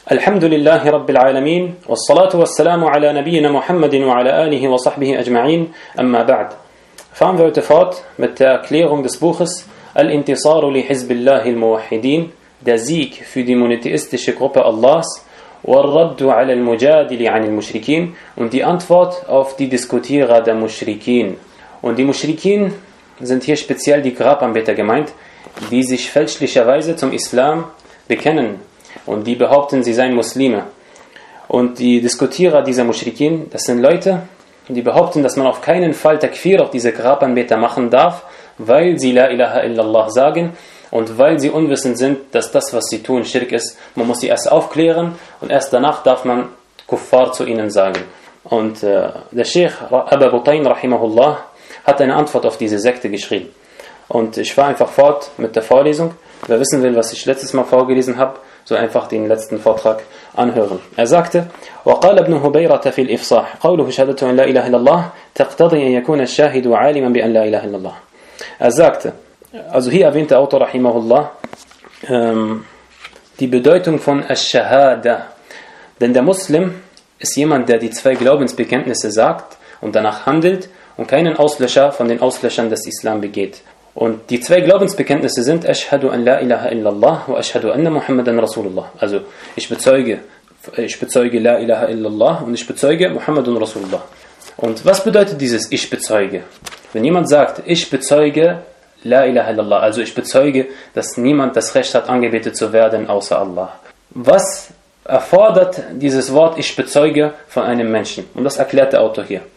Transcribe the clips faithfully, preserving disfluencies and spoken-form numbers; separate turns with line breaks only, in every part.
الحمد لله رب العالمين والصلاة والسلام على نبينا محمد وعلى آله وصحبه أجمعين أما بعد. Fahren wir heute fort mit der Erklärung des Buches Al-Intisaru li Hizbillahi al-Muwahhidin, der Sieg für die monotheistische Gruppe Allahs, wal-Raddu ala al-Mujadili an al-Mushrikin, und die Antwort auf die Diskutierer der Mushrikin. Und die Mushrikin sind hier speziell die Grabanbeter gemeint, die sich fälschlicherweise zum Islam bekennen und die behaupten, sie seien Muslime. Und die Diskutierer dieser Mushrikin, das sind Leute, die behaupten, dass man auf keinen Fall Takfir auf diese Grabanbeter machen darf, weil sie La ilaha illallah sagen und weil sie unwissend sind, dass das, was sie tun, Schirk ist. Man muss sie erst aufklären und erst danach darf man Kuffar zu ihnen sagen. Und äh, der Sheikh Abu Butain rahimahullah hat eine Antwort auf diese Sekte geschrieben. Und ich fahre einfach fort mit der Vorlesung. Wer wissen will, was ich letztes Mal vorgelesen habe, so einfach den letzten Vortrag anhören. Er sagte: وقال ابن هبيرة في الإفصاح قوله شهادة أن لا إله إلا الله تقتضي أن يكون الشاهد عالما بأن لا إله إلا الله. Er sagte, also hier erwähnt der Autor rahimahullah ähm, die Bedeutung von Ash-Shahada. Denn der Muslim ist jemand, der die zwei Glaubensbekenntnisse sagt und danach handelt und keinen Auslöscher von den Auslöschern des Islam begeht. Und die zwei Glaubensbekenntnisse sind Ashhadu an la ilaha illallah wa ashhadu anna Muhammadan Rasulullah. Also ich bezeuge, ich bezeuge la ilaha illallah und ich bezeuge Muhammadun Rasulullah. Und was bedeutet dieses Ich bezeuge? Wenn jemand sagt, ich bezeuge la ilaha illallah, also ich bezeuge, dass niemand das Recht hat, angebetet zu werden außer Allah. Was erfordert dieses Wort Ich bezeuge von einem Menschen? Und das erklärt der Autor hier.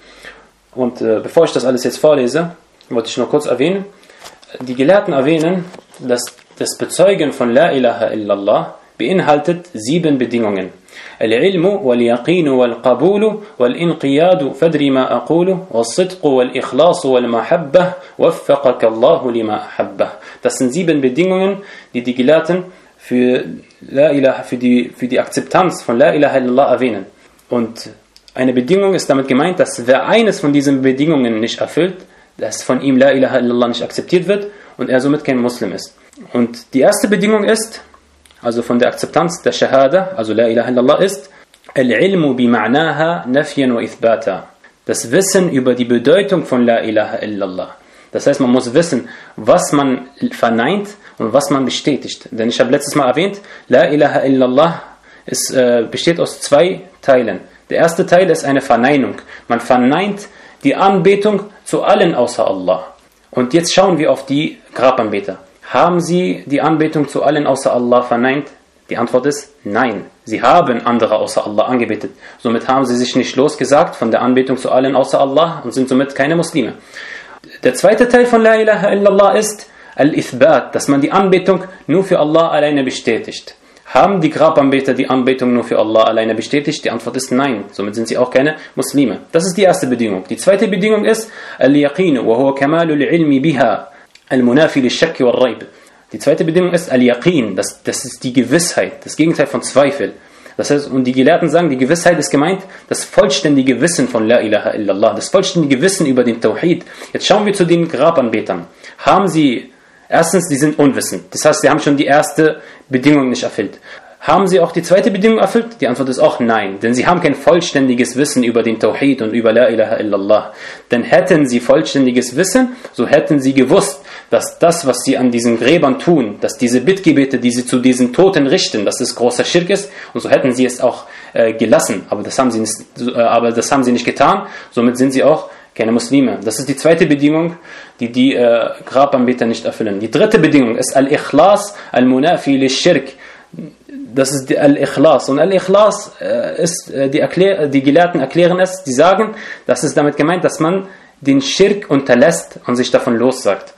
Und äh, bevor ich das alles jetzt vorlese, wollte ich nur kurz erwähnen, die Gelehrten erwähnen, dass das Bezeugen von La ilaha illallah beinhaltet sieben Bedingungen. Al-ilmu wal-yaqinu wal-qabulu wal-inqiyadu fadri ma aqulu wal-sidqu wal-ikhlasu wal-mahabbah waffaqaka Allahu lima ahabbah. Das sind sieben Bedingungen, die die Gelehrten für, La ilaha, für, die, für die Akzeptanz von La ilaha illallah erwähnen. Und eine Bedingung ist damit gemeint, dass wer eines von diesen Bedingungen nicht erfüllt, dass von ihm La ilaha illallah nicht akzeptiert wird und er somit kein Muslim ist. Und die erste Bedingung ist, also von der Akzeptanz der Shahada, also La ilaha illallah, ist Al-ilmu bima'naha nafyan wa ithbata. Das Wissen über die Bedeutung von La ilaha illallah. Das heißt, man muss wissen, was man verneint und was man bestätigt. Denn ich habe letztes Mal erwähnt, La ilaha illallah ist, äh, besteht aus zwei Teilen. Der erste Teil ist eine Verneinung. Man verneint die Anbetung zu allen außer Allah. Und jetzt schauen wir auf die Grabanbeter. Haben sie die Anbetung zu allen außer Allah verneint? Die Antwort ist nein. Sie haben andere außer Allah angebetet. Somit haben sie sich nicht losgesagt von der Anbetung zu allen außer Allah und sind somit keine Muslime. Der zweite Teil von La ilaha illallah ist Al-Ithbat, dass man die Anbetung nur für Allah alleine bestätigt. Haben die Grabanbeter die Anbetung nur für Allah alleine bestätigt? Die Antwort ist nein. Somit sind sie auch keine Muslime. Das ist die erste Bedingung. Die zweite Bedingung ist Al-Yaqinu wa huwa kamalul ilmi biha al-munafi lish-shakk wal-rayb. Die zweite Bedingung ist Al-Yaqin. Das, das ist die Gewissheit, das Gegenteil von Zweifel. Das heißt, und die Gelehrten sagen, die Gewissheit ist gemeint, das vollständige Wissen von La ilaha illallah, das vollständige Wissen über den Tawhid. Jetzt schauen wir zu den Grabanbetern. Haben sie Erstens, die sind unwissend. Das heißt, sie haben schon die erste Bedingung nicht erfüllt. Haben sie auch die zweite Bedingung erfüllt? Die Antwort ist auch nein. Denn sie haben kein vollständiges Wissen über den Tawhid und über La ilaha illallah. Denn hätten sie vollständiges Wissen, so hätten sie gewusst, dass das, was sie an diesen Gräbern tun, dass diese Bittgebete, die sie zu diesen Toten richten, dass es großer Schirk ist, und so hätten sie es auch äh, gelassen. Aber das haben sie nicht, äh, aber das haben sie nicht getan. Somit sind sie auch keine Muslime. Das ist die zweite Bedingung, die die äh, Grabanbeter nicht erfüllen. Die dritte Bedingung ist Al-Ikhlas al-Munafi lish-Shirk. Das ist Al-Ikhlas. Und Al-Ikhlas äh, ist, äh, die, Erklär, die Gelehrten erklären es, die sagen, das ist damit gemeint, dass man den Schirk unterlässt und sich davon lossagt.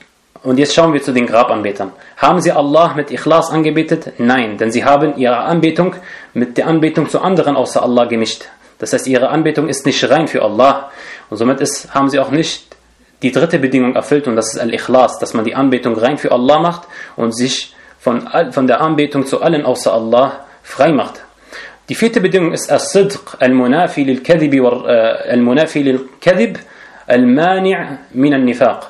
Und jetzt schauen wir zu den Grabanbetern. Haben sie Allah mit Ikhlas angebetet? Nein, denn sie haben ihre Anbetung mit der Anbetung zu anderen außer Allah gemischt. Das heißt, ihre Anbetung ist nicht rein für Allah. Und somit ist, haben sie auch nicht die dritte Bedingung erfüllt, und das ist Al-Ikhlas, dass man die Anbetung rein für Allah macht und sich von, von der Anbetung zu allen außer Allah frei macht. Die vierte Bedingung ist As-Sidq al-Munafi lil-Kadhib al-Munafi lil-Kadhib al-Mani' min al-Nifaq.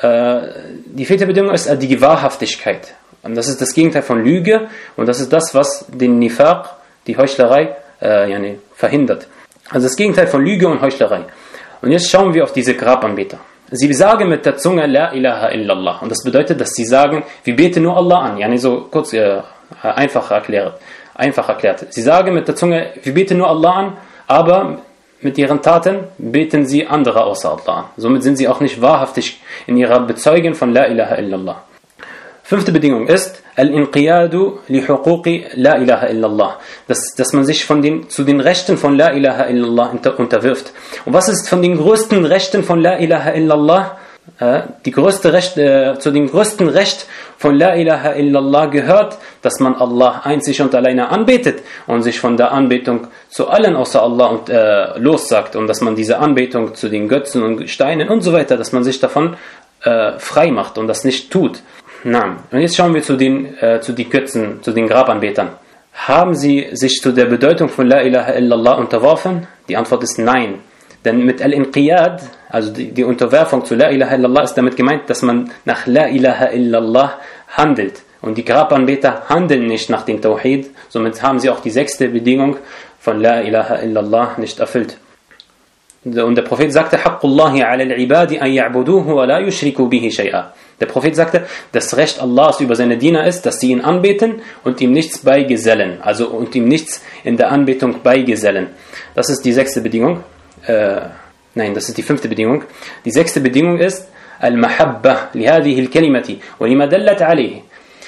Die vierte Bedingung ist die Wahrhaftigkeit. Und das ist das Gegenteil von Lüge, und das ist das, was den Nifaq die Heuchlerei äh, yani, verhindert. Also das Gegenteil von Lüge und Heuchlerei. Und jetzt schauen wir auf diese Grabanbeter. Sie sagen mit der Zunge La ilaha illallah. Und das bedeutet, dass sie sagen, wir beten nur Allah an. Yani so kurz äh, einfach erklärt. Einfach erklärt. Sie sagen mit der Zunge, wir beten nur Allah an, aber mit ihren Taten beten sie andere außer Allah an. Somit sind sie auch nicht wahrhaftig in ihrer Bezeugung von La ilaha illallah. Fünfte Bedingung ist Al-Inqiyadu li huquqi La ilaha illallah. Dass, dass man sich von den, zu den Rechten von La ilaha illallah unter, unterwirft. Und was ist von den größten Rechten von La ilaha illallah? Äh, die größte Recht, äh, zu dem größten Recht von La ilaha illallah gehört, dass man Allah einzig und alleine anbetet und sich von der Anbetung zu allen außer Allah und, äh, lossagt. Und dass man diese Anbetung zu den Götzen und Steinen und so weiter, dass man sich davon äh, frei macht und das nicht tut. Na, und jetzt schauen wir zu den, äh, zu den Götzen, zu den Grabanbetern. Haben sie sich zu der Bedeutung von La ilaha illallah unterworfen? Die Antwort ist nein. Denn mit Al-Inqiyad, also die, die Unterwerfung zu La ilaha illallah, ist damit gemeint, dass man nach La ilaha illallah handelt. Und die Grabanbeter handeln nicht nach dem Tawhid. Somit haben sie auch die sechste Bedingung von La ilaha illallah nicht erfüllt. Und der Prophet sagte, Haqqullahi ala al-ibadi an ya'buduhu wa la yushriku bihi shay'a. Der Prophet sagte, das Recht Allahs über seine Diener ist, dass sie ihn anbeten und ihm nichts beigesellen. Also und ihm nichts in der Anbetung beigesellen. Das ist die sechste Bedingung. Äh, nein, das ist die fünfte Bedingung. Die sechste Bedingung ist Al-Mahabba li hadhihi al-kalimati wa lima dallat alayhi.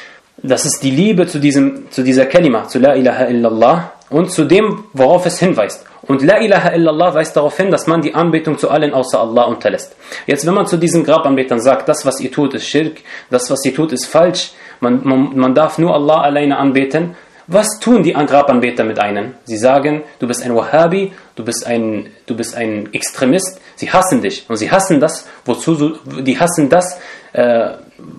Das ist die Liebe zu diesem, zu dieser Kalima, zu La ilaha illallah und zu dem, worauf es hinweist. Und La ilaha illallah weist darauf hin, dass man die Anbetung zu allen außer Allah unterlässt. Jetzt, wenn man zu diesen Grabanbetern sagt, das, was ihr tut, ist Schirk, das, was ihr tut, ist falsch, man, man, man darf nur Allah alleine anbeten, was tun die Grabanbeter mit einem? Sie sagen, du bist ein Wahhabi, du bist ein, du bist ein Extremist, sie hassen dich. Und sie hassen das, wozu du, die hassen das, äh,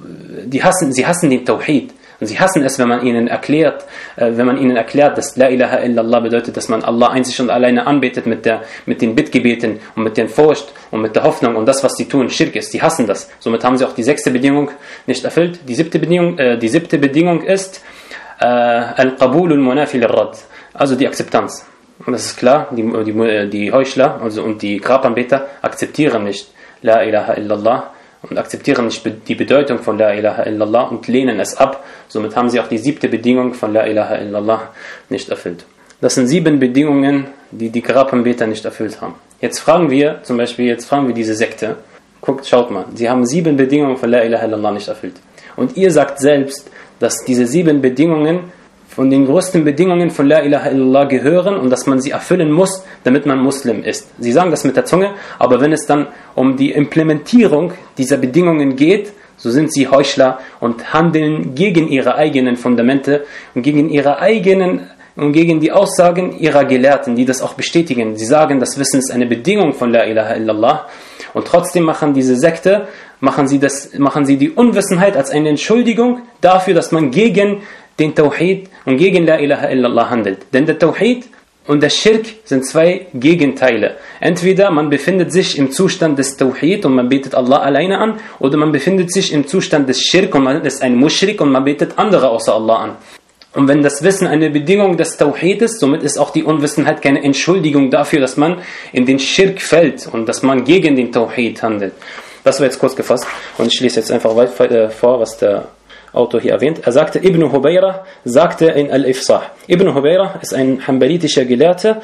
die hassen, sie hassen den Tawhid. Und sie hassen es, wenn man ihnen erklärt, äh, wenn man ihnen erklärt, dass La ilaha illallah bedeutet, dass man Allah einzig und alleine anbetet mit der, mit den Bittgebeten und mit der Furcht und mit der Hoffnung und das, was sie tun, Schirk ist. Sie hassen das. Somit haben sie auch die sechste Bedingung nicht erfüllt. Die siebte Bedingung, äh, die siebte Bedingung ist äh, Al-Qabul al-Munafi lil-Rad. Also die Akzeptanz. Und das ist klar, die, die, die Heuchler also, und die Grabanbeter akzeptieren nicht La ilaha illallah und akzeptieren nicht die Bedeutung von La ilaha illallah und lehnen es ab. Somit haben sie auch die siebte Bedingung von La ilaha illallah nicht erfüllt. Das sind sieben Bedingungen, die die Grabanbeter nicht erfüllt haben. Jetzt fragen wir, zum Beispiel, jetzt fragen wir diese Sekte, guckt, schaut mal, sie haben sieben Bedingungen von La ilaha illallah nicht erfüllt. Und ihr sagt selbst, dass diese sieben Bedingungen von den größten Bedingungen von La ilaha illallah gehören und dass man sie erfüllen muss, damit man Muslim ist. Sie sagen das mit der Zunge, aber wenn es dann um die Implementierung dieser Bedingungen geht, so sind sie Heuchler und handeln gegen ihre eigenen Fundamente und gegen ihre eigenen und gegen die Aussagen ihrer Gelehrten, die das auch bestätigen. Sie sagen, das Wissen ist eine Bedingung von La ilaha illallah und trotzdem machen diese Sekte, machen sie, das, machen sie die Unwissenheit als eine Entschuldigung dafür, dass man gegen den Tawhid und gegen La ilaha illallah handelt. Denn der Tawhid und der Schirk sind zwei Gegenteile. Entweder man befindet sich im Zustand des Tawhid und man betet Allah alleine an, oder man befindet sich im Zustand des Schirk und man ist ein Mushrik und man betet andere außer Allah an. Und wenn das Wissen eine Bedingung des Tawhid ist, somit ist auch die Unwissenheit keine Entschuldigung dafür, dass man in den Schirk fällt und dass man gegen den Tawhid handelt. Das war jetzt kurz gefasst und ich lese jetzt einfach weiter vor, was der Autor hier erwähnt. Er sagte, Ibn Hubayra sagte in Al-Ifsah. Ibn Hubayra ist ein hanbalitischer Gelehrter.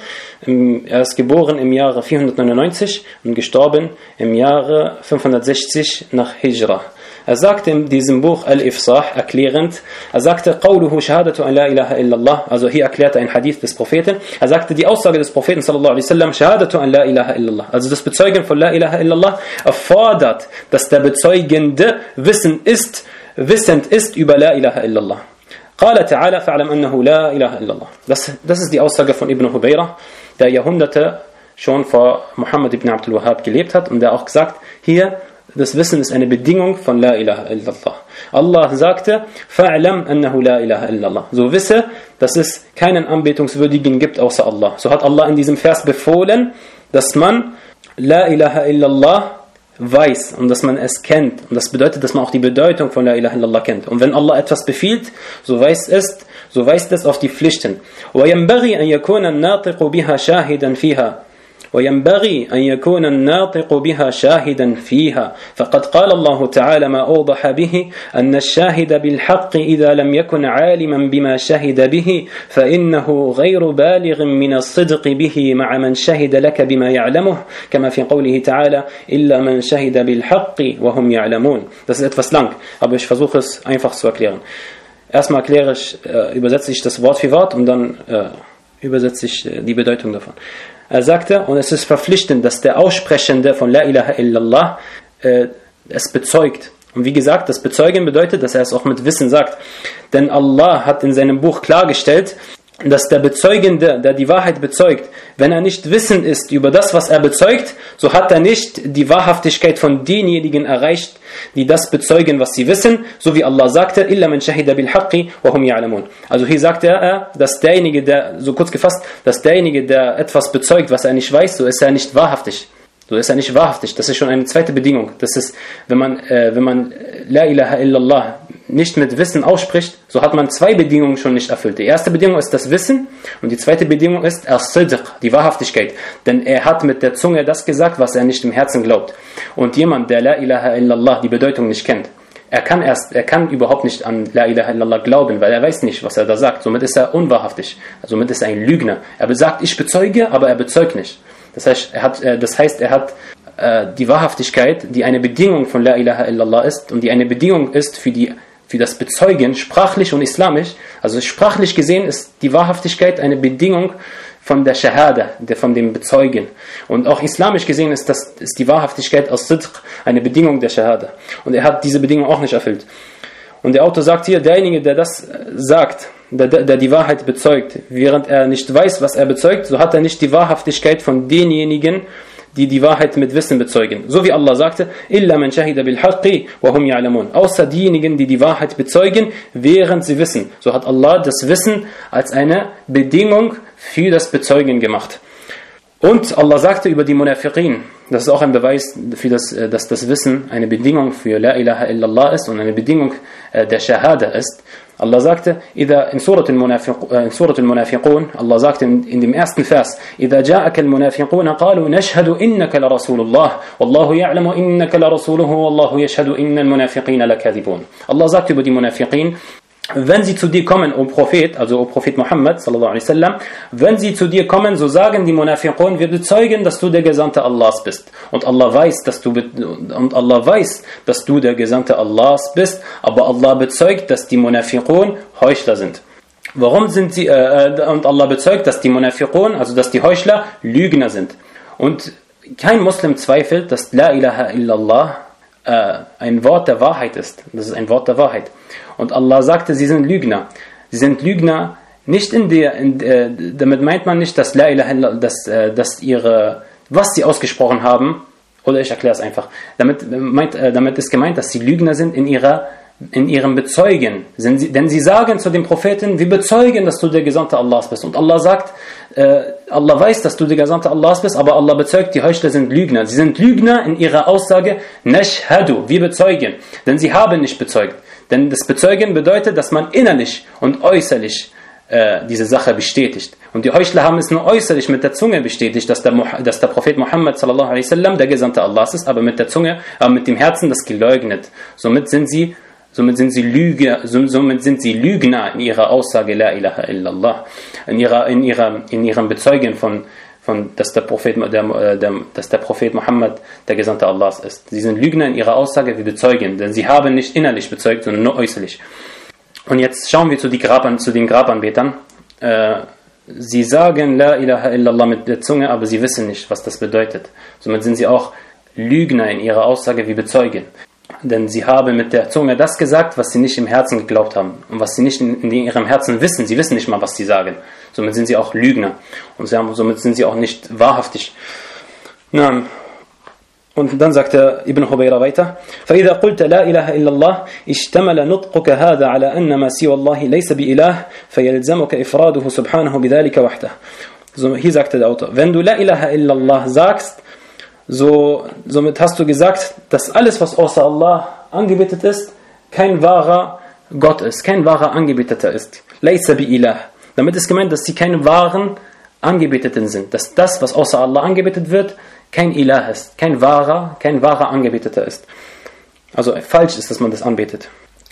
Er ist geboren im Jahre vierhundertneunundneunzig und gestorben im Jahre fünfhundertsechzig nach Hijra. Er sagte in diesem Buch Al-Ifsah erklärend, er sagte, Qawluhu shahadatu an la ilaha illallah, also hier erklärte ein Hadith des Propheten, er sagte, die Aussage des Propheten sallallahu alaihi wasallam, shahadatu an la ilaha illallah, also das Bezeugen von la ilaha illallah erfordert, dass der Bezeugende wissen ist, wissend ist über La ilaha illallah. Qala ta'ala fa'alam annahu la ilaha illallah. Das, das ist die Aussage von Ibn Hubayra, der Jahrhunderte schon vor Muhammad ibn Abdul Wahhab gelebt hat und der auch gesagt, hier, das Wissen ist eine Bedingung von La ilaha illallah. Allah sagte, fa'alam annahu la ilaha illallah. So wisse, dass es keinen Anbetungswürdigen gibt außer Allah. So hat Allah in diesem Vers befohlen, dass man La ilaha illallah weiß und dass man es kennt. Und das bedeutet, dass man auch die Bedeutung von La ilaha illallah kennt. Und wenn Allah etwas befiehlt, so weiß es, so weist es auf die Pflichten. وَيَنْبَغِي أَنْ يَكُونَ النَّاطِقُ بِهَا شَاهِدًا فِيهَا وينبغي أن يكون الناطق بها شاهدا فيها فقد قال الله تعالى ما أوضح به أن الشاهد بالحق إذا لم يكن عالما بما شهد به فإنه غير بالغ من الصدق به مع من شهد لك بما يعلمه كما في قوله تعالى إلا من شهد بالحق وهم يعلمون. Das ist etwas lang, aber ich versuche es einfach zu erklären. Erstmal erkläre ich, äh, übersetze ich das Wort für Wort und dann äh, übersetze ich äh, die Bedeutung davon. Er sagte, und es ist verpflichtend, dass der Aussprechende von La ilaha illallah äh, es bezeugt. Und wie gesagt, das Bezeugen bedeutet, dass er es auch mit Wissen sagt. Denn Allah hat in seinem Buch klargestellt, dass der Bezeugende, der die Wahrheit bezeugt, wenn er nicht wissend ist über das, was er bezeugt, so hat er nicht die Wahrhaftigkeit von denjenigen erreicht, die das bezeugen, was sie wissen, so wie Allah sagte, illa man shahida bil haqqi wa hum ya'lamun. Also hier sagt er, dass derjenige, der, so kurz gefasst, dass derjenige, der etwas bezeugt, was er nicht weiß, so ist er nicht wahrhaftig. So ist er nicht wahrhaftig. Das ist schon eine zweite Bedingung. Das ist, wenn man, äh, wenn man La ilaha illallah nicht mit Wissen ausspricht, so hat man zwei Bedingungen schon nicht erfüllt. Die erste Bedingung ist das Wissen und die zweite Bedingung ist As-Sidq, die Wahrhaftigkeit. Denn er hat mit der Zunge das gesagt, was er nicht im Herzen glaubt. Und jemand, der La ilaha illallah die Bedeutung nicht kennt, er kann erst, er kann überhaupt nicht an La ilaha illallah glauben, weil er weiß nicht, was er da sagt. Somit ist er unwahrhaftig. Somit ist er ein Lügner. Er sagt, ich bezeuge, aber er bezeugt nicht. Das heißt, er hat, das heißt, er hat äh, die Wahrhaftigkeit, die eine Bedingung von La ilaha illallah ist und die eine Bedingung ist für, die, für das Bezeugen, sprachlich und islamisch. Also sprachlich gesehen ist die Wahrhaftigkeit eine Bedingung von der Shahada, der, von dem Bezeugen. Und auch islamisch gesehen ist, das, ist die Wahrhaftigkeit als Sidq eine Bedingung der Shahada. Und er hat diese Bedingung auch nicht erfüllt. Und der Autor sagt hier, derjenige, der das sagt, Der, der die Wahrheit bezeugt, während er nicht weiß, was er bezeugt, so hat er nicht die Wahrhaftigkeit von denjenigen, die die Wahrheit mit Wissen bezeugen. So wie Allah sagte, illa man shahida bil haqqi wa hum ya'lamun. Außer diejenigen, die die Wahrheit bezeugen, während sie wissen. So hat Allah das Wissen als eine Bedingung für das Bezeugen gemacht. Und Allah sagte über die Munafiqin, das ist auch ein Beweis für das, dass das Wissen eine Bedingung für La ilaha illallah ist und eine Bedingung der Shahada ist. Allah sagte, in Surat al-Munafiqun, Allah sagte in, in dem ersten Vers, إِذَا جَاءَكَ الْمُنَافِقُونَ قَالُوا نَشْهَدُ إِنَّكَ لَرَسُولُ اللَّهِ وَاللَّهُ يَعْلَمُ إِنَّكَ لَرَسُولُهُ وَاللَّهُ يَشْهَدُ إِنَّ الْمُنَافِقِينَ لَكَاذِبُونَ. Allah sagt über die Munafiqin, wenn sie zu dir kommen, O Prophet, also O Prophet Muhammad, sallallahu alaihi wasallam, wenn sie zu dir kommen, so sagen die Munafiqun, wir bezeugen, dass du der Gesandte Allahs bist. Und Allah weiß, dass du, und Allah weiß, dass du der Gesandte Allahs bist, aber Allah bezeugt, dass die Munafiqun Heuchler sind. Warum sind sie, äh, und Allah bezeugt, dass die Munafiqun, also dass die Heuchler, Lügner sind. Und kein Muslim zweifelt, dass La ilaha illallah äh, ein Wort der Wahrheit ist. Das ist ein Wort der Wahrheit. Und Allah sagte, sie sind Lügner. Sie sind Lügner nicht in der, in, äh, damit meint man nicht, dass La ilaha illallah, dass, äh, dass ihre, was sie ausgesprochen haben, oder ich erkläre es einfach. Damit, meint, äh, damit ist gemeint, dass sie Lügner sind in ihrer, in ihrem Bezeugen. Sie, denn sie sagen zu dem Propheten, wir bezeugen, dass du der Gesandte Allahs bist. Und Allah sagt, äh, Allah weiß, dass du der Gesandte Allahs bist, aber Allah bezeugt, die Heuchler sind Lügner. Sie sind Lügner in ihrer Aussage, Nashhadu, wir bezeugen. Denn sie haben nicht bezeugt. Denn das Bezeugen bedeutet, dass man innerlich und äußerlich äh, diese Sache bestätigt. Und die Heuchler haben es nur äußerlich mit der Zunge bestätigt, dass der, dass der Prophet Muhammad sallallahu alaihi wasallam der Gesandte Allahs ist, aber mit der Zunge, aber mit dem Herzen das geleugnet. Somit sind sie, somit sind sie Lüge, somit sind sie Lügner in ihrer Aussage La ilaha illallah, in ihrer, in ihrer, in ihrem Bezeugen von Von, dass, der Prophet, der, der, dass der Prophet Muhammad der Gesandte Allahs ist. Sie sind Lügner in ihrer Aussage wie bezeugen, denn sie haben nicht innerlich bezeugt, sondern nur äußerlich. Und jetzt schauen wir zu, die Graban, zu den Grabanbetern. Äh, sie sagen La ilaha illallah mit der Zunge, aber sie wissen nicht, was das bedeutet. Somit sind sie auch Lügner in ihrer Aussage wie bezeugen. Denn sie haben mit der Zunge das gesagt, was sie nicht im Herzen geglaubt haben. Und was sie nicht in, in ihrem Herzen wissen. Sie wissen nicht mal, was sie sagen. Somit sind sie auch Lügner. Und sie haben, somit sind sie auch nicht wahrhaftig. Na, und dann sagt der Ibn Hubayra weiter. فَإِذَا قُلْتَ لَا إِلَهَ إِلَّا اللَّهِ اشْتَمَلَ نُطْقُكَ هَذَا عَلَى أَنَّ مَا سِوَى اللَّهِ لَيْسَ بِإِلَهِ فَيَلْزَمُكَ إِفْرَادُهُ سُبْحَانَهُ بِذَلِكَ وَحْدَهُ. So, hier sagte der Autor, wenn du La ilaha illallah sagst, so, somit hast du gesagt, dass alles, was außer Allah angebetet ist, kein wahrer Gott ist, kein wahrer Angebeteter ist. Laysa bi ilah. Damit ist gemeint, dass sie keine wahren Angebeteten sind. Dass das, was außer Allah angebetet wird, kein Ilah ist, kein wahrer, kein wahrer Angebeteter ist. Also falsch ist, dass man das anbetet.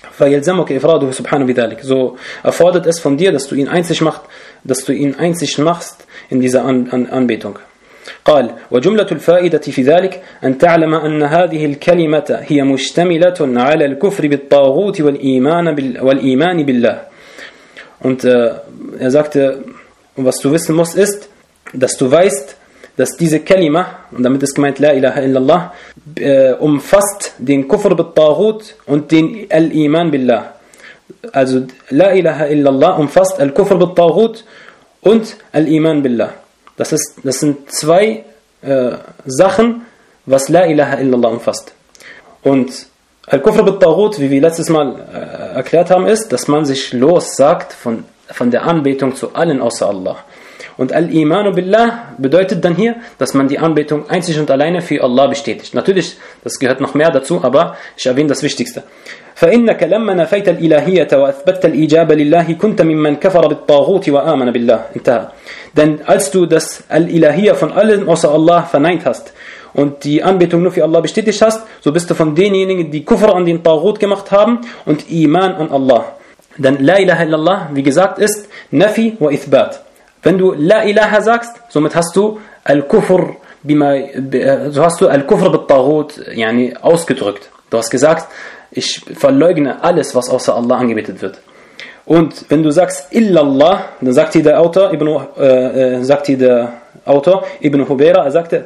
So erfordert es von dir, dass du ihn einzig machst, dass du ihn einzig machst in dieser An- An- Anbetung. قال وجملة الفائدة في ذلك أن تعلم أن هذه الكلمة هي مشتملة على الكفر بالطاغوت والإيمان بال والإيمان بالله. Und äh, er sagte, was du wissen musst ist, dass du weißt, dass diese Kalima, und damit ist gemeint La ilaha illallah, äh, umfasst den Kufr bit-Taghut und den Al-Iman billah. Also La ilaha illallah umfasst Al-Kufr bit-Taghut und Al-Iman billah. Das, ist, das sind zwei äh, Sachen, was La ilaha illallah umfasst. Und Al-Kufr bit-Taghut, wie wir letztes Mal äh, erklärt haben, ist, dass man sich lossagt von, von der Anbetung zu allen außer Allah. Und Al-Imanu Billah bedeutet dann hier, dass man die Anbetung einzig und alleine für Allah bestätigt. Natürlich, das gehört noch mehr dazu, aber ich erwähne das Wichtigste. فإنك لما نفيت الإلهية وأثبتت الإجابة لله كنت ممن كفر بالطاغوت وآمن بالله. انتهى. Denn als du das Al-Ilahiyya von allen außer Allah verneint hast und die Anbetung nur für Allah bestätigt hast, so bist du von denjenigen, die Kufr an den Taghut gemacht haben und Iman an Allah. Denn La ilaha illallah, wie gesagt, ist Nafi wa Ithbat. Wenn du La ilaha sagst, somit hast du Al-Kufr bima, so hast du Al-Kufr bit-Taghut yani ausgedrückt. Du hast gesagt, ich verleugne alles, was außer Allah angebetet wird. Und wenn du sagst Illallah, dann sagt hier der Autor, Ibn, äh, sagt hier der Autor, Ibn Hubayra, er sagte,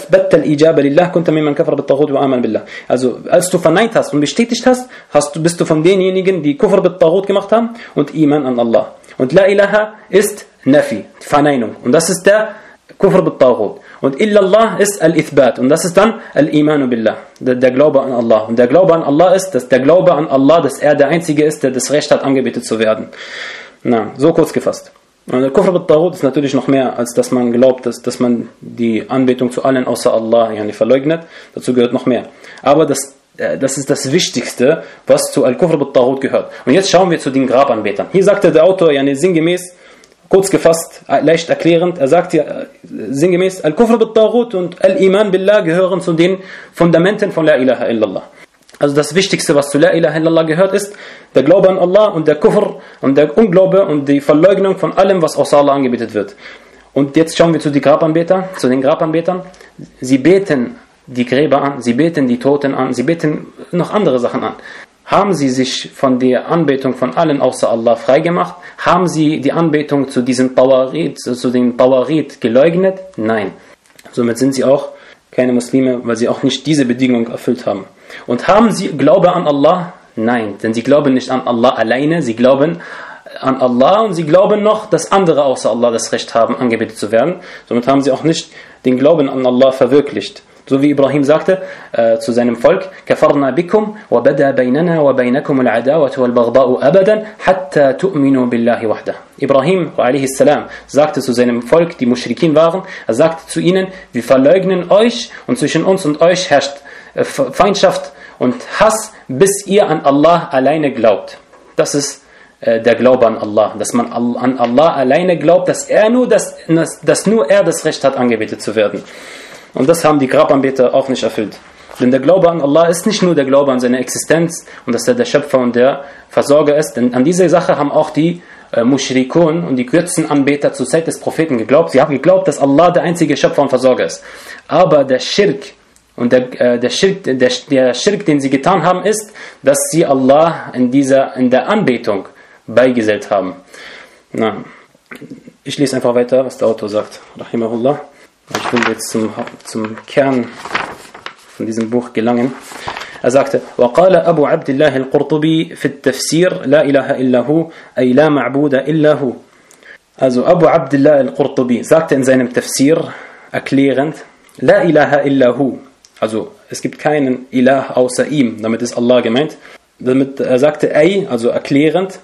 also als du verneint hast und bestätigt hast, hast du, bist du von denjenigen, die Kufr bit-Taghut gemacht haben und Iman an Allah. Und La ilaha ist Nafi, Verneinung. Und das ist der Kufr bit-Taghut. Und Illallah ist Al-Ithbat. Und das ist dann Al-Imanu Billah, der, der Glaube an Allah. Und der Glaube an Allah ist, dass der Glaube an Allah, dass er der Einzige ist, der das Recht hat, angebetet zu werden. Na, so kurz gefasst. Und der Kufr bit-Taghut ist natürlich noch mehr, als dass man glaubt, dass, dass man die Anbetung zu allen außer Allah yani verleugnet. Dazu gehört noch mehr. Aber das Das ist das Wichtigste, was zu Al-Kufr bit-Taghut gehört. Und jetzt schauen wir zu den Grabanbetern. Hier sagte der Autor, yani sinngemäß, kurz gefasst, leicht erklärend, er sagt hier sinngemäß, Al-Kufr bit-Taghut und Al-Iman Billah gehören zu den Fundamenten von La ilaha illallah. Also das Wichtigste, was zu La ilaha illallah gehört, ist der Glaube an Allah und der Kufr und der Unglaube und die Verleugnung von allem, was außer Allah angebetet wird. Und jetzt schauen wir zu den Grabanbetern, zu den Grabanbetern. Sie beten die Gräber an, sie beten die Toten an, sie beten noch andere Sachen an. Haben sie sich von der Anbetung von allen außer Allah freigemacht? Haben sie die Anbetung zu diesen Tawarit, zu den Tawarit geleugnet? Nein. Somit sind sie auch keine Muslime, weil sie auch nicht diese Bedingung erfüllt haben. Und haben sie Glaube an Allah? Nein, denn sie glauben nicht an Allah alleine, sie glauben an Allah und sie glauben noch, dass andere außer Allah das Recht haben, angebetet zu werden. Somit haben sie auch nicht den Glauben an Allah verwirklicht. So wie Ibrahim sagte äh, zu seinem Volk, كَفَرْنَا بِكُمْ وَبَدَى بَيْنَنَا وَبَيْنَكُمُ الْعَدَاوَةُ وَالْبَغْضَاءُ أَبَدًا حَتَّى تُؤْمِنُوا بِاللَّهِ وَحْدَهُ. Ibrahim a.s. sagte zu seinem Volk, die Muschrikin waren, er sagte zu ihnen, wir verleugnen euch und zwischen uns und euch herrscht äh, Feindschaft und Hass, bis ihr an Allah alleine glaubt. Das ist äh, der Glaube an Allah, dass man an Allah alleine glaubt, dass, er nur das, dass nur er das Recht hat, angebetet zu werden. Und das haben die Grabanbeter auch nicht erfüllt. Denn der Glaube an Allah ist nicht nur der Glaube an seine Existenz und dass er der Schöpfer und der Versorger ist. Denn an diese Sache haben auch die äh, Mushrikun und die Götzenanbeter zur Zeit des Propheten geglaubt. Sie haben geglaubt, dass Allah der einzige Schöpfer und Versorger ist. Aber der Schirk und der, äh, der, Schirk, der, der Schirk, den sie getan haben, ist, dass sie Allah in, dieser, in der Anbetung beigesellt haben. Na, ich lese einfach weiter, was der Autor sagt. Rahimahullah. Ich will jetzt zum, zum Kern von diesem Buch gelangen. Er sagte, وقال أبو عبد الله القرطبي في التفسير لا إله إلا هو أي لا معبود إلا هو. Also Abu Abdullah al-Qurtubi sagte in seinem Tafsir erklärend, La ilaha illa hu. Also es gibt keinen Ilah außer ihm. Damit ist Allah gemeint. Damit er sagte, ay, also erklärend,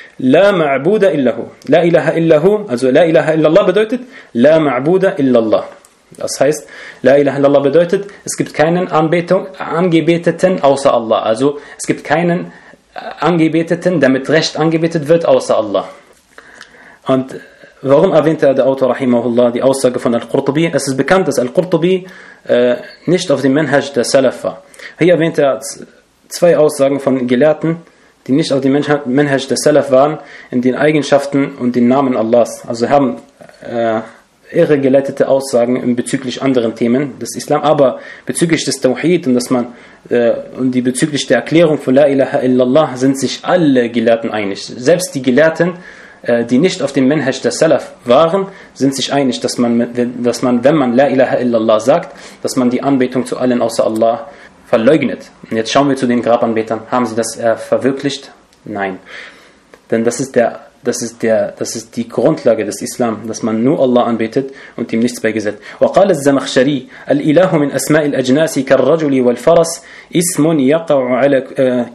La ma'buda illahu. La ilaha illahu, also La ilaha illallah bedeutet La ma'buda illallah. Das heißt, La ilaha illallah bedeutet, es gibt keinen Anbetung, Angebeteten außer Allah. Also es gibt keinen Angebeteten, der mit Recht angebetet wird, außer Allah. Und warum erwähnte der Autor Rahimahullah die Aussage von Al-Qurtubi? Es ist bekannt, dass Al-Qurtubi äh, nicht auf dem Manhaj der Salaf war. Hier erwähnt er zwei Aussagen von Gelehrten, die nicht auf dem Manhaj der Salaf waren, in den Eigenschaften und den Namen Allahs. Also haben äh, irregeleitete Aussagen bezüglich anderen Themen des Islam, aber bezüglich des Tawhid und dass man äh, und die bezüglich der Erklärung von La ilaha illallah sind sich alle Gelehrten einig. Selbst die Gelehrten, äh, die nicht auf dem Manhaj der Salaf waren, sind sich einig, dass man, dass man, wenn man La ilaha illallah sagt, dass man die Anbetung zu allen außer Allah verleugnet. Und jetzt schauen wir zu den Grabanbetern. Haben sie das äh, verwirklicht? Nein. Denn das ist der Das ist, der, das ist die Grundlage des Islam, dass man nur Allah anbetet und ihm nichts beigesetzt. وقال الزمخشري الإله من أسماء الأجناس كالرجل والفرس اسم يقع على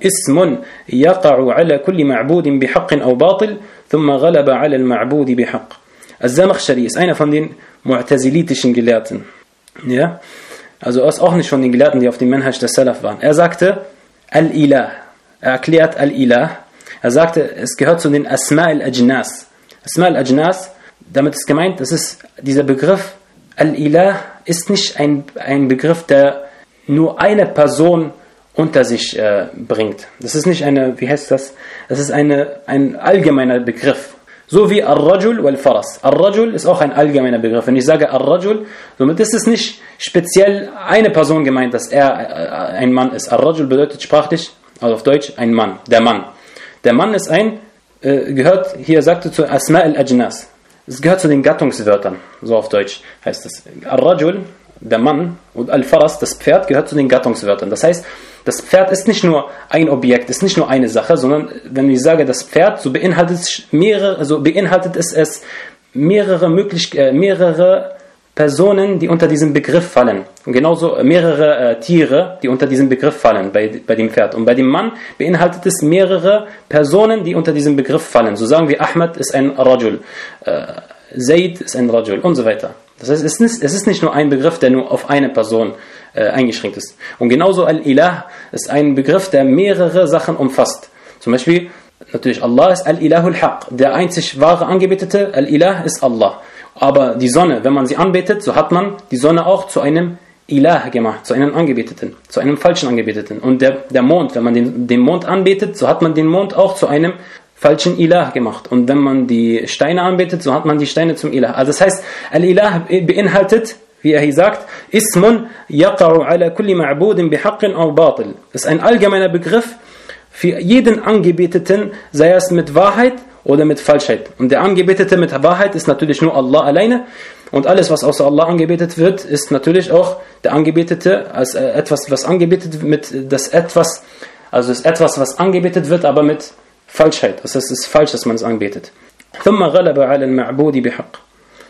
اسم يقع على كل معبود بحق أو باطل ثم غلب على المعبود بحق. الزمخشري ist einer von den mu'tazilitischen Gelehrten. Ja? Also er ist auch nicht von den Gelehrten, die auf dem Manhaj der Salaf waren. Er sagte Al-Ilah. Er erklärt Al-Ilah. Er sagte, es gehört zu den Asma al-Ajnas. Asma al-Ajnas, damit ist gemeint, das ist dieser Begriff, Al-Ilah ist nicht ein, ein Begriff, der nur eine Person unter sich äh, bringt. Das ist nicht eine, wie heißt das? Das ist eine, ein allgemeiner Begriff. So wie Ar-Rajul wal-Faras. Ar-Rajul ist auch ein allgemeiner Begriff. Wenn ich sage Ar-Rajul, somit ist es nicht speziell eine Person gemeint, dass er äh, ein Mann ist. Ar-Rajul bedeutet sprachlich, also auf Deutsch, ein Mann, der Mann. Der Mann ist ein, äh, gehört, hier sagte zu Asma al-Ajnas. Es gehört zu den Gattungswörtern, so auf Deutsch heißt es. Ar-Rajul, der Mann, und Al-Faras, das Pferd, gehört zu den Gattungswörtern. Das heißt, das Pferd ist nicht nur ein Objekt, ist nicht nur eine Sache, sondern wenn ich sage das Pferd, so beinhaltet es mehrere, so beinhaltet es, es mehrere Möglichkeiten, äh, mehrere Personen, die unter diesen Begriff fallen. Und genauso mehrere äh, Tiere, die unter diesen Begriff fallen bei, bei dem Pferd. Und bei dem Mann beinhaltet es mehrere Personen, die unter diesen Begriff fallen. So sagen wir, Ahmad ist ein Rajul, äh, Zaid ist ein Rajul und so weiter. Das heißt, es ist, es ist nicht nur ein Begriff, der nur auf eine Person äh, eingeschränkt ist. Und genauso Al-Ilah ist ein Begriff, der mehrere Sachen umfasst. Zum Beispiel, natürlich Allah ist Al-Ilahul Haq, der einzig wahre Angebetete, Al-Ilah ist Allah. Aber die Sonne, wenn man sie anbetet, so hat man die Sonne auch zu einem Ilah gemacht, zu einem Angebeteten, zu einem falschen Angebeteten. Und der, der Mond, wenn man den, den Mond anbetet, so hat man den Mond auch zu einem falschen Ilah gemacht. Und wenn man die Steine anbetet, so hat man die Steine zum Ilah. Also das heißt, Al-Ilah beinhaltet, wie er hier sagt, Ismun yaqa'u ala kulli ma'budin bihaqqin aw batil. Das ist ein allgemeiner Begriff für jeden Angebeteten, sei es mit Wahrheit oder mit Falschheit. Und der Angebetete mit Wahrheit ist natürlich nur Allah alleine. Und alles, was außer Allah angebetet wird, ist natürlich auch der Angebetete als äh, etwas, was angebetet wird, mit das etwas, also ist etwas, was angebetet wird, aber mit Falschheit. Das heißt, es ist falsch, dass man es anbetet. ثم غلب على المعبود بحق.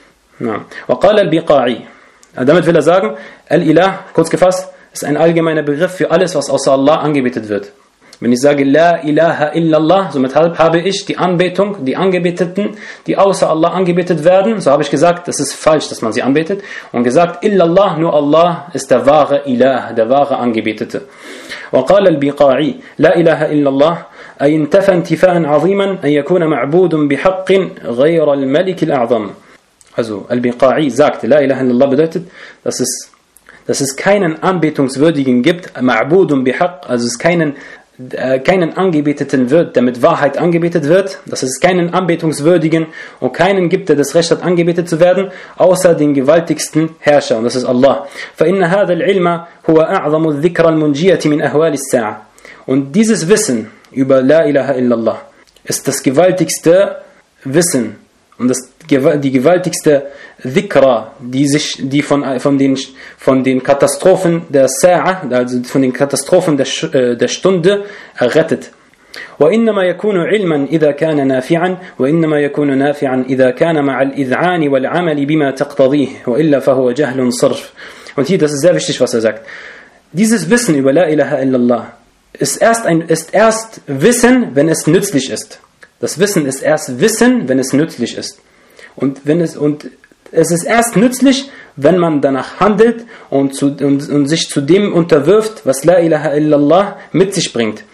وقال البقاعي. Damit will er sagen, Al-Ilah, kurz gefasst, ist ein allgemeiner Begriff für alles, was außer Allah angebetet wird. Wenn ich sage La ilaha illallah, somit habe ich die Anbetung, die Angebeteten, die außer Allah angebetet werden, so habe ich gesagt, das ist falsch, dass man sie anbetet. Und gesagt, illallah, nur Allah ist der wahre Ilah, der wahre Angebetete. وقال البقاعي لا إله إلا الله أي انتفى انتفاء عظيما أن يكون معبود بحق غير الملك الأعظم. Also Al-Biqa'i sagt, La ilaha illallah bedeutet, dass es, dass es keinen Anbetungswürdigen gibt, Ma'budun bihaq, also es keinen keinen Angebeteten wird, der mit Wahrheit angebetet wird, dass es keinen Anbetungswürdigen und keinen gibt, der das Recht hat, angebetet zu werden, außer den gewaltigsten Herrscher, und das ist Allah. فَإِنَّ هَذَا الْعِلْمَ هُوَ أَعْظَمُ الذِّكْرَ الْمُنْجِيَةِ مِنْ أَهْوَالِ السَّاعَةِ. Und dieses Wissen über La ilaha illallah ist das gewaltigste Wissen und das, die gewaltigste Dhikra, die sich, die von, von, den, von den Katastrophen der Sa'a, also von den Katastrophen der, der Stunde errettet. وإنما يكون علما إذا كان نافعا وإنما يكون نافعا إذا كان مع الإذعان والعمل بما تقتضيه وإلا فهو جهل صرف. Und hier, das ist sehr wichtig, was er sagt. Dieses Wissen über La ilaha illallah ist erst, ein, ist erst Wissen, wenn es nützlich ist. Das Wissen ist erst Wissen, wenn es nützlich ist. Und, wenn es, und es ist erst nützlich, wenn man danach handelt und, zu, und, und sich zu dem unterwirft, was La ilaha illallah mit sich bringt.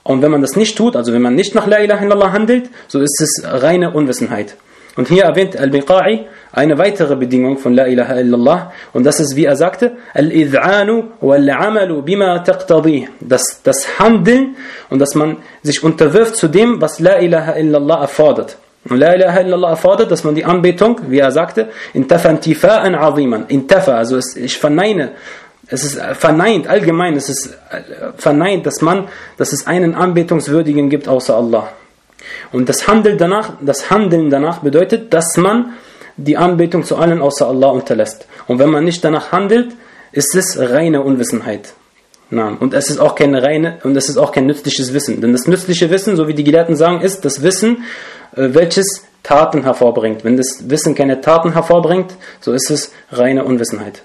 Und wenn man das nicht tut, also wenn man nicht nach La ilaha illallah handelt, so ist es reine Unwissenheit. Und hier erwähnt Al-Biqa'i eine weitere Bedingung von La ilaha illallah, und das ist, wie er sagte, Al-Id'anu wal-Amalu bima taqtadi, das, das Handeln und dass man sich unterwirft zu dem, was La ilaha illallah erfordert. Und La ilaha illallah erfordert, dass man die Anbetung, wie er sagte, intafa intifa'an aziman, intafa, also es, ich verneine, es ist verneint, allgemein, es ist verneint, dass man, dass es einen Anbetungswürdigen gibt außer Allah. Und das Handeln danach, das Handeln danach bedeutet, dass man die Anbetung zu allen außer Allah unterlässt. Und wenn man nicht danach handelt, ist es reine Unwissenheit. Und es ist auch kein reine, und es ist auch kein nützliches Wissen. Denn das nützliche Wissen, so wie die Gelehrten sagen, ist das Wissen, welches Taten hervorbringt. Wenn das Wissen keine Taten hervorbringt, so ist es reine Unwissenheit.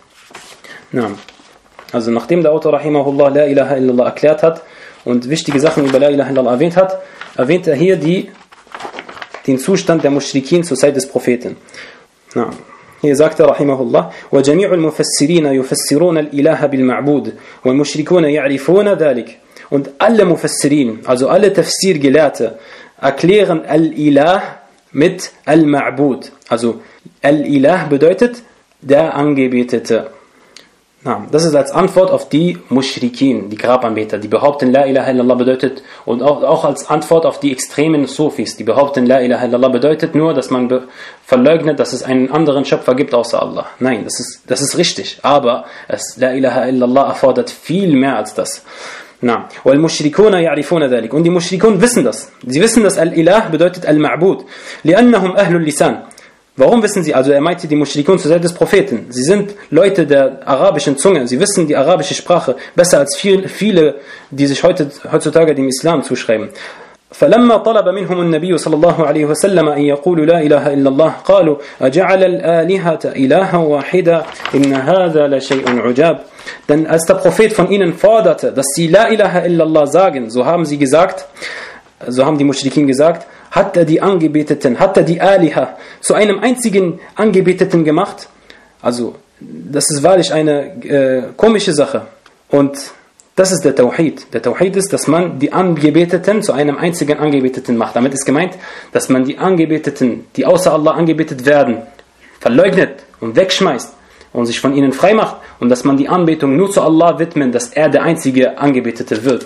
Also nachdem der Autor Rahimahullah La ilaha illallah erklärt hat und wichtige Sachen über La ilaha illallah erwähnt hat, erwähnt er hier die, den Zustand der Muschrikin zur Zeit des Propheten. Na, hier sagt er Rahimahullah: وَجَمِيعُ الْمُفَسِّرِينَ يُفَسِّرُونَ الْإِلَهَ بِالْمَعْبُودِ وَالْمُشْرِكُونَ يَعْرِفُونَ ذَلك. Und alle Mufassirin, also alle Tafsir-Gelehrte, erklären Al-Ilah mit Al-Ma'bud. Also Al-Ilah bedeutet der Angebetete. Na, das ist als Antwort auf die Mushrikin, die Grabanbeter, die behaupten La ilaha illallah bedeutet, und auch, auch als Antwort auf die extremen Sufis, die behaupten La ilaha illallah bedeutet nur, dass man be- verleugnet, dass es einen anderen Schöpfer gibt außer Allah. Nein, das ist, das ist richtig, aber es, La ilaha illallah erfordert viel mehr als das. Na, wal mushrikuna ya'rifuna dhalik. Und die Mushrikun wissen das. Sie wissen, dass Al-Ilah bedeutet Al-Ma'bud. Li'annahum ahlul lisan. Warum wissen sie? Also er meinte die Mushrikun zur Zeit des Propheten. Sie sind Leute der arabischen Zunge. Sie wissen die arabische Sprache besser als viel, viele, die sich heute, heutzutage dem Islam zuschreiben. فلما طلب منهم النبي صلى الله عليه وسلم أن يقولوا لا إله إلا الله قالوا أجعل الآلهة إلها واحدا إن هذا لشيء عجاب. Denn als der Prophet von ihnen forderte, dass sie La ilaha illallah sagen, so haben sie gesagt, so haben die Muschrikin gesagt, hat er die Angebeteten, hat er die Aliha zu einem einzigen Angebeteten gemacht? Also, das ist wahrlich eine äh, komische Sache. Und das ist der Tawhid. Der Tawhid ist, dass man die Angebeteten zu einem einzigen Angebeteten macht. Damit ist gemeint, dass man die Angebeteten, die außer Allah angebetet werden, verleugnet und wegschmeißt und sich von ihnen frei macht, und dass man die Anbetung nur zu Allah widmet, dass er der einzige Angebetete wird.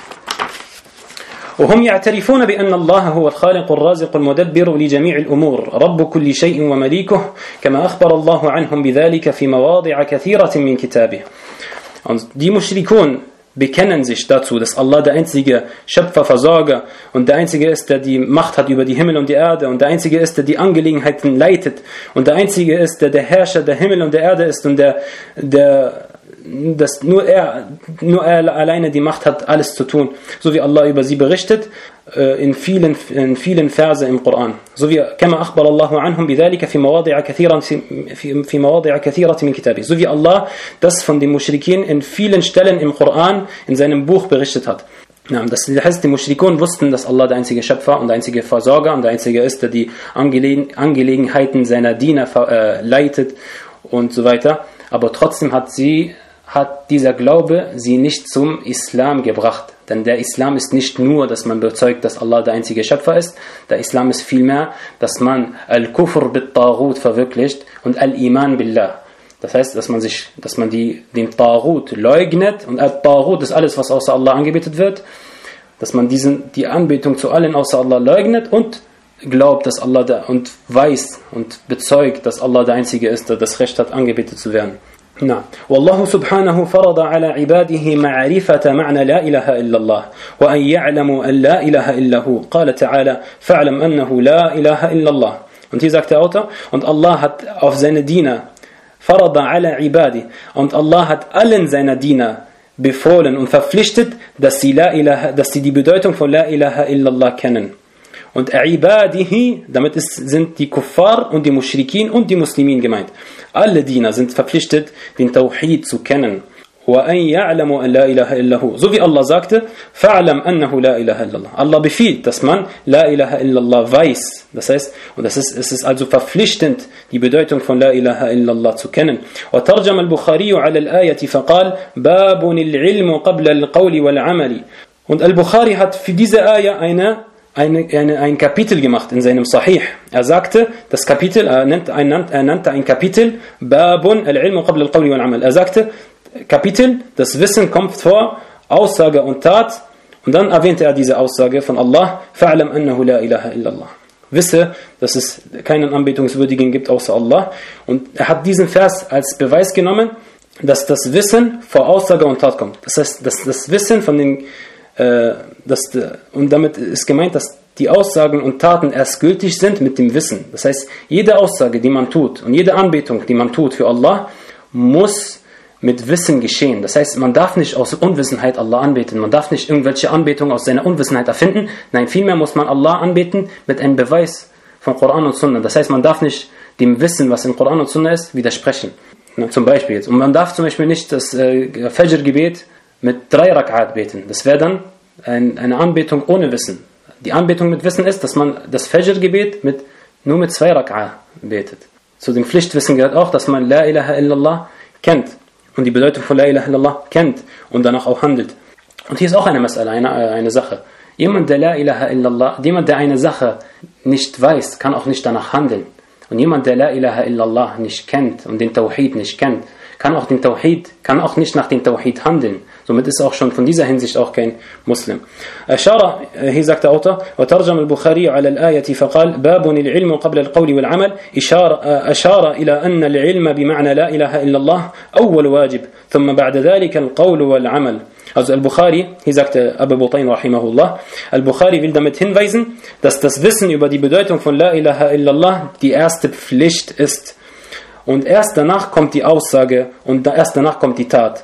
وهم يعترفون بأن الله هو الخالق الرازق المدبر لجميع الأمور رب كل شيء ومليكه كما أخبر الله عنهم بذلك في مواضع كثيرة من كتابه. Und die Mushrikun bekennen sich dazu, dass Allah der einzige Schöpfer, Versorger und der einzige ist, der die Macht hat über die Himmel und die Erde, und der einzige ist, der die Angelegenheiten leitet, und der einzige ist, der der Herrscher der Himmel und der Erde ist, und der, der dass nur er, nur er alleine die Macht hat, alles zu tun, so wie Allah über sie berichtet in vielen, in vielen Verse im Koran. So wie كما أخبر الله عنهم بذلك في مواضع كثيرة في في مواضع كثيرة من كتابه. So wie Allah das von den Muschrikin in vielen Stellen im Koran in seinem Buch berichtet hat. Das heißt, die Mushrikun wussten, dass Allah der einzige Schöpfer und der einzige Versorger und der einzige ist, der die Angelegenheiten seiner Diener leitet und so weiter. Aber trotzdem hat sie hat dieser Glaube sie nicht zum Islam gebracht. Denn der Islam ist nicht nur, dass man bezeugt, dass Allah der einzige Schöpfer ist. Der Islam ist vielmehr, dass man Al-Kufr bit-Taghut verwirklicht und Al-Iman billah. Das heißt, dass man sich, dass man die, den Taghut leugnet, und Al-Taghut ist alles, was außer Allah angebetet wird, dass man diesen, die Anbetung zu allen außer Allah leugnet und glaubt, dass Allah da, und weiß und bezeugt, dass Allah der einzige ist, der das Recht hat, angebetet zu werden. نعم والله سبحانه فرض على عباده معرفة معنى لا إله إلا الله وأن يعلموا أن لا إله إلا هو قال تعالى فاعلم أنه لا إله إلا الله. Und hier sagt der Autor, und Allah hat auf seine Diener فرض على عباده, und Allah hat allen seiner Diener befohlen und verpflichtet, dass sie, la ilaha, dass sie die Bedeutung von La ilaha illallah kennen. Und Ibadihi, damit ist, sind die Kuffar und die Muschrikin und die Muslimin gemeint. Alle Diener sind verpflichtet, den Tawhid zu kennen. وَأَنْ يَعْلَمُوا أَنْ لَا إِلَهَ إِلَّا هُ. So wie Allah sagte, فَعْلَمْ أَنَّهُ لَا إِلَهَ إِلَّا اللَّهِ. Allah befiehlt, dass man La ilaha illallah weiß. Das heißt, und das ist, es ist also verpflichtend, die Bedeutung von La ilaha illallah zu kennen. وَتَرْجَمَ الْبُخَارِيُّ عَلَى الْآيَةِ فَقَالْ بَابٌ الْعِلْمُ قَبْلَ الْقَوْلِ وَالْعَمَلِ Und Al-Bukhari hat für diese Ayah eine, eine, eine, ein Kapitel gemacht in seinem Sahih. Er sagte, das Kapitel, er nannte, er nannte ein Kapitel, Babun al-Ilmu qabla al-Qawli wal-Amal. Er sagte, Kapitel, das Wissen kommt vor Aussage und Tat. Und dann erwähnte er diese Aussage von Allah, Fa'lam annahu la ilaha illallah. Wisse, dass es keinen Anbetungswürdigen gibt außer Allah. Und er hat diesen Vers als Beweis genommen, dass das Wissen vor Aussage und Tat kommt. Das heißt, dass das Wissen von den, äh, das, und damit ist gemeint, dass die Aussagen und Taten erst gültig sind mit dem Wissen. Das heißt, jede Aussage, die man tut und jede Anbetung, die man tut für Allah, muss mit Wissen geschehen. Das heißt, man darf nicht aus Unwissenheit Allah anbeten. Man darf nicht irgendwelche Anbetungen aus seiner Unwissenheit erfinden. Nein, vielmehr muss man Allah anbeten mit einem Beweis von Koran und Sunna. Das heißt, man darf nicht dem Wissen, was in Koran und Sunna ist, widersprechen. Na, zum Beispiel jetzt. Und man darf zum Beispiel nicht das äh, Fajr-Gebet mit drei Rak'at beten. Das wäre dann ein, eine Anbetung ohne Wissen. Die Anbetung mit Wissen ist, dass man das Fajr-Gebet mit, nur mit zwei Rak'at betet. Zu dem Pflichtwissen gehört auch, dass man La ilaha illallah kennt. Und die Bedeutung von La ilaha illallah kennt und danach auch handelt. Und hier ist auch eine Mas'ala, eine, eine Sache. Jemand, der La ilaha illallah, jemand, der eine Sache nicht weiß, kann auch nicht danach handeln. Und jemand, der La ilaha illallah nicht kennt und den Tawhid nicht kennt, kann auch den Tawhid, kann auch nicht nach dem Tawhid handeln. Somit ist er auch schon von dieser Hinsicht auch kein Muslim. أشار, hier sagt der Autor, وترجم البخاري على الآية فقال باب العلم قبل القول والعمل إشار, أشار إلى أن العلم بمعنى لا إله إلا الله أول واجب ثم بعد ذلك القول والعمل. Also Al-Bukhari, hier sagte Abu Butain rahimahullah, Al-Bukhari will damit hinweisen, dass das Wissen über die Bedeutung von La ilaha illallah die erste Pflicht ist. Und erst danach kommt die Aussage und erst danach kommt die Tat.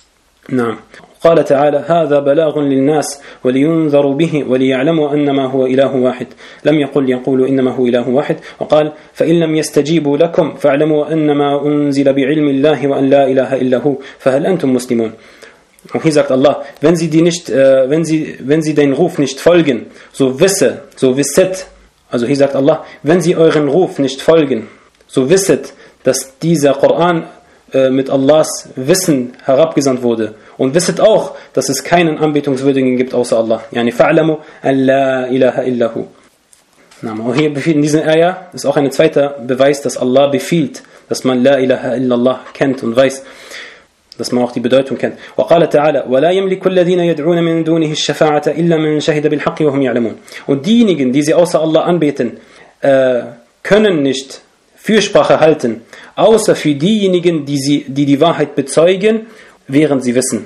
نعم. قال تعالى هذا بلاغ للناس ولينذروا به وليعلموا أنما هو إله واحد لم يقل يقول إنما هو إله واحد وقال فإن لم يستجيبوا لكم فاعلموا أنما أنزل بعلم الله وأن لا إله إلا هو فهل أنتم مسلمون. Und hier sagt Allah, wenn sie die nicht, äh, wenn sie, wenn sie den Ruf nicht folgen, so wisse, so wisset, also hier sagt Allah, wenn sie euren Ruf nicht folgen, so wisset, dass dieser Koran äh, mit Allahs Wissen herabgesandt wurde. Und wisset auch, dass es keinen Anbetungswürdigen gibt außer Allah. Yani fa'lamu an la ilaha illahu. Und hier befiehlt in dieser Ayah ist auch ein zweiter Beweis, dass Allah befiehlt, dass man la ilaha illallah kennt und weiß, dass man auch die Bedeutung kennt. وقال تعالى ولا يملك الذين يدعون من دونه الشفاعة إلا من شهد بالحق وهم يعلمون. Und diejenigen, die sie außer Allah anbeten, äh, können nicht Fürsprache halten, außer für diejenigen, die, sie, die die Wahrheit bezeugen, während sie wissen.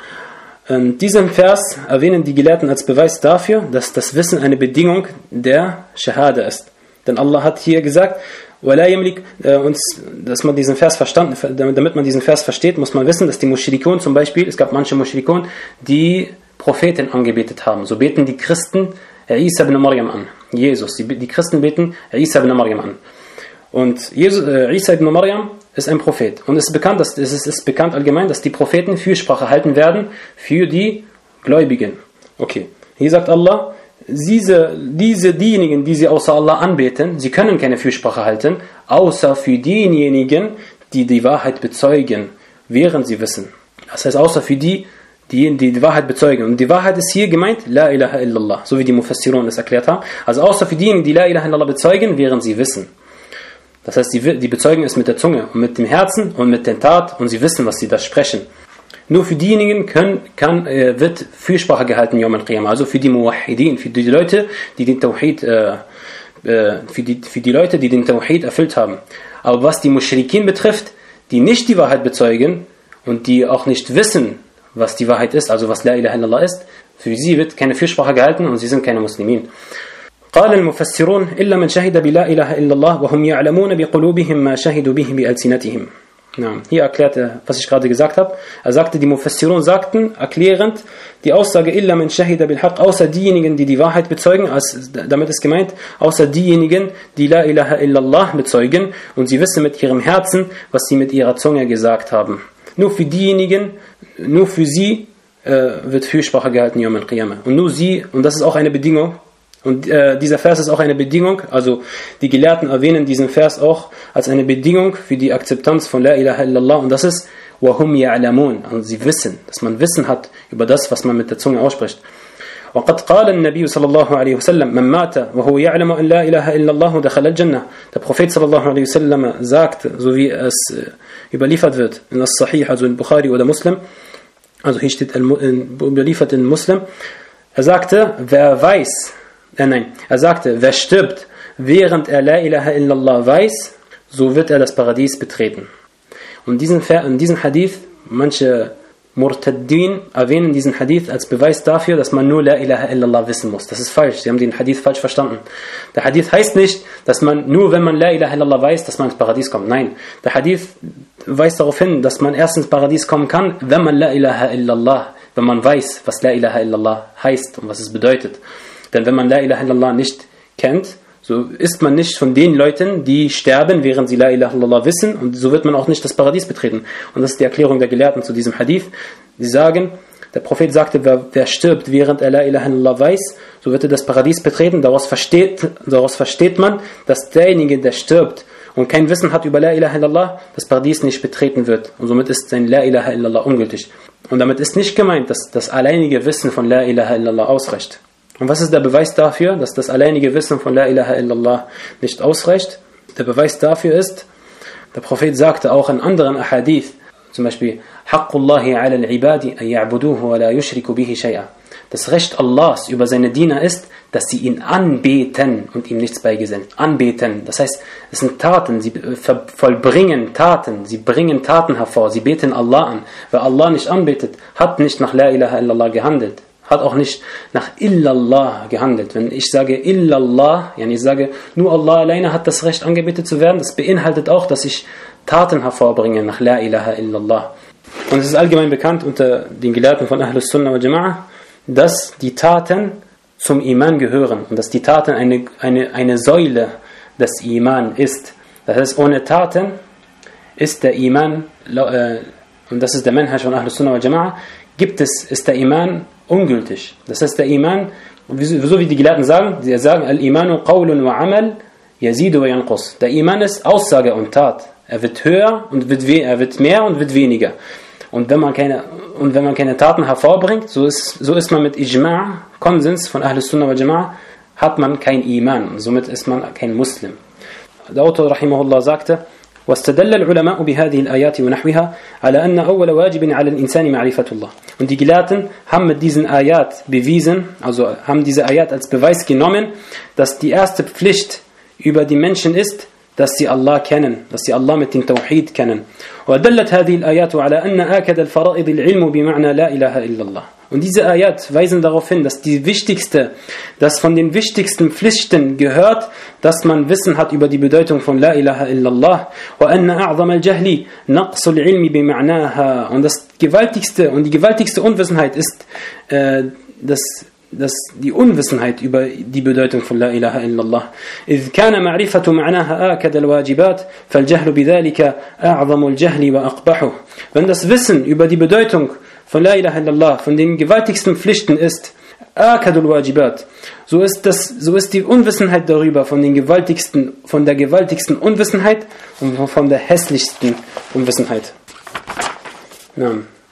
In diesem Vers erwähnen die Gelehrten als Beweis dafür, dass das Wissen eine Bedingung der Shahada ist. Denn Allah hat hier gesagt, وَلَا يَمْلِكْ, und dass man diesen Vers verstanden, damit man diesen Vers versteht, muss man wissen, dass die Mushrikun zum Beispiel, es gab manche Mushrikun, die Propheten angebetet haben. So beten die Christen Isa ibn Maryam an, Jesus. Die, die Christen beten Isa ibn Maryam an. Und Jesus, äh, Isa ibn Maryam ist ein Prophet. Und es ist bekannt, dass, es ist, ist bekannt allgemein, dass die Propheten Fürsprache halten werden für die Gläubigen. Okay, hier sagt Allah, diese, diese diejenigen, die sie außer Allah anbeten, sie können keine Fürsprache halten, außer für diejenigen, die die Wahrheit bezeugen, während sie wissen. Das heißt, außer für die, die die, die Wahrheit bezeugen. Und die Wahrheit ist hier gemeint, La ilaha illallah, so wie die Mufassirun es erklärt haben. Also außer für diejenigen, die La ilaha illallah bezeugen, während sie wissen. Das heißt, die, die bezeugen es mit der Zunge und mit dem Herzen und mit der Tat und sie wissen, was sie da sprechen. Nur für diejenigen können, kann, äh, wird Fürsprache gehalten, Yawm al-Qiyamah. Also für die Muwahhidin, für die Leute, die den Tawhid, äh, äh, für, die, für die Leute, die den Tawhid erfüllt haben. Aber was die Mushrikin betrifft, die nicht die Wahrheit bezeugen und die auch nicht wissen, was die Wahrheit ist, also was La ilaha illallah ist, für sie wird keine Fürsprache gehalten und sie sind keine Muslimin. قال المفسرون إلا من شهد بلا إله إلا الله وهم يعلمون بقلوبهم ما شهدوا به بألسنتهم. Ja, hier erklärt er, was ich gerade gesagt habe. Er sagte, die Mufassirun sagten, erklärend, die Aussage illa man shahida bil haqq, außer diejenigen, die die Wahrheit bezeugen, als, damit ist gemeint, außer diejenigen, die la ilaha illallah bezeugen und sie wissen mit ihrem Herzen, was sie mit ihrer Zunge gesagt haben. Nur für diejenigen, nur für sie äh, wird Fürsprache gehalten, Yawm al-Qiyamah. Und nur sie, und das ist auch eine Bedingung, und äh, dieser Vers ist auch eine Bedingung, also die Gelehrten erwähnen diesen Vers auch als eine Bedingung für die Akzeptanz von La ilaha illallah und das ist وَهُمْ يَعْلَمُونَ. Und sie wissen, dass man Wissen hat über das, was man mit der Zunge ausspricht. وقد قال النبي صلى الله عليه وسلم من مات وهو يعلم أن لا إله إلا الله دخل الجنة. Der Prophet صلى الله عليه وسلم sagt, so wie es überliefert wird in das Sahih, also in Bukhari oder Muslim, also hier steht überliefert in Muslim, er sagte, wer weiß, äh nein, er sagte, wer stirbt, während er La ilaha illallah weiß, so wird er das Paradies betreten. Und diesen, in diesem Hadith, manche Murtaddin erwähnen diesen Hadith als Beweis dafür, dass man nur La ilaha illallah wissen muss. Das ist falsch, sie haben den Hadith falsch verstanden. Der Hadith heißt nicht, dass man nur, wenn man La ilaha illallah weiß, dass man ins Paradies kommt. Nein, der Hadith weist darauf hin, dass man erst ins Paradies kommen kann, wenn man La ilaha illallah, wenn man weiß, was La ilaha illallah heißt und was es bedeutet. Denn wenn man La ilaha illallah nicht kennt, so ist man nicht von den Leuten, die sterben, während sie La ilaha illallah wissen, und so wird man auch nicht das Paradies betreten. Und das ist die Erklärung der Gelehrten zu diesem Hadith. Sie sagen, der Prophet sagte, wer, wer stirbt, während er La ilaha illallah weiß, so wird er das Paradies betreten. Daraus versteht, daraus versteht man, dass derjenige, der stirbt und kein Wissen hat über La ilaha illallah, das Paradies nicht betreten wird. Und somit ist sein La ilaha illallah ungültig. Und damit ist nicht gemeint, dass das alleinige Wissen von La ilaha illallah ausreicht. Und was ist der Beweis dafür, dass das alleinige Wissen von La ilaha illallah nicht ausreicht? Der Beweis dafür ist, der Prophet sagte auch in anderen Ahadith, zum Beispiel, Haqqullahi ala al-ibadi an ya'buduhu wa la yushriku bihi shay'a. Das Recht Allahs über seine Diener ist, dass sie ihn anbeten und ihm nichts beigesellen. Anbeten, das heißt, es sind Taten, sie vollbringen Taten, sie bringen Taten hervor, sie beten Allah an. Wer Allah nicht anbetet, hat nicht nach La ilaha illallah gehandelt. Hat auch nicht nach Illallah gehandelt. Wenn ich sage Illallah, yani ich sage, nur Allah alleine hat das Recht angebetet zu werden, das beinhaltet auch, dass ich Taten hervorbringe nach La ilaha illallah. Und es ist allgemein bekannt unter den Gelehrten von Ahlus Sunnah wal Jama'ah, dass die Taten zum Iman gehören und dass die Taten eine, eine, eine Säule des Iman ist. Das heißt, ohne Taten ist der Iman, äh, und das ist der Manhaj von Ahlus Sunnah wal Jama'ah, gibt es, ist der Iman ungültig. Das heißt, der Iman, so wie die Gelehrten sagen, sie sagen, Al-Imanu qawlun wa amal yazidu wa yanqus. Der Iman ist Aussage und Tat. Er wird höher und wird we- er wird mehr und wird weniger. Und wenn man keine, und wenn man keine Taten hervorbringt, so ist, so ist man mit Ijma', Konsens von Ahlus Sunnah wal Jama'ah, hat man kein Iman. Und somit ist man kein Muslim. Der Autor rahimahullah sagte, واستدل العلماء بهذه الآيات ونحوها على أن أول واجب على الإنسان معرفة الله. Und die Gelehrten haben mit diesen Ayat bewiesen, also haben diese Ayat als Beweis genommen, dass die erste Pflicht über die Menschen ist, dass sie Allah kennen, dass sie Allah mit dem Tawhid kennen. ودلت هذه الآيات على أن آكد الفرائض العلم بمعنى لا إله إلا الله. Und diese Ayat weisen darauf hin, dass die wichtigste, dass von den wichtigsten Pflichten gehört, dass man Wissen hat über die Bedeutung von La ilaha illallah. وَأَنَّ أَعْظَمَ الْجَهْلِ نَقْصُ الْعِلْمِ بِمَعْنَاهَا. Und das gewaltigste und die gewaltigste Unwissenheit ist äh, das das die Unwissenheit über die Bedeutung von La ilaha illallah. إذ كان معرفة معناها آكد الواجبات فالجهل بذلك أعظم الجهل وأقبحه. Wenn das Wissen über die Bedeutung von La ilaha illallah von den gewaltigsten Pflichten ist, akadul wajibat, so ist das, so ist die Unwissenheit darüber von den gewaltigsten, von der gewaltigsten Unwissenheit und von der hässlichsten Unwissenheit. Na,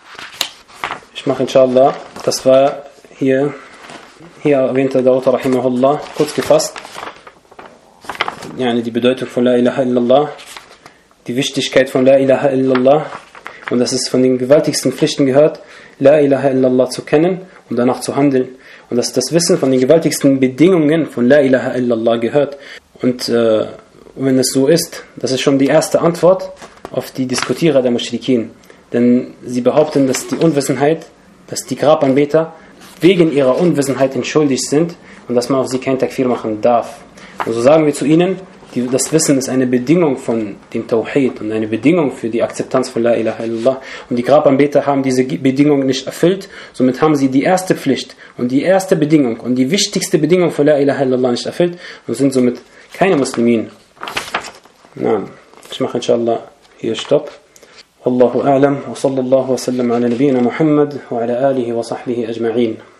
ich mache inshallah, das war hier, hier erwähnte der Autor rahimahullah, kurz gefasst, yani die Bedeutung von La ilaha illallah, die Wichtigkeit von La ilaha illallah, und dass es von den gewaltigsten Pflichten gehört, La ilaha illallah zu kennen und danach zu handeln. Und dass das Wissen von den gewaltigsten Bedingungen von La ilaha illallah gehört. Und äh, wenn es so ist, das ist schon die erste Antwort auf die Diskutierer der Muschrikin. Denn sie behaupten, dass die Unwissenheit, dass die Grabanbeter wegen ihrer Unwissenheit entschuldigt sind und dass man auf sie kein Takfir machen darf. Und so sagen wir zu ihnen, Die, das Wissen ist eine Bedingung von dem Tawhid und eine Bedingung für die Akzeptanz von La ilaha illallah. Und die Grabanbeter haben diese Bedingung nicht erfüllt, somit haben sie die erste Pflicht und die erste Bedingung und die wichtigste Bedingung von La ilaha illallah nicht erfüllt und sind somit keine Muslimin. Na, ich mache inshallah hier Stopp. Wallahu a'lam wa sallallahu wa sallam ala nabiyyina Muhammad wa ala alihi wa sahbihi ajma'in.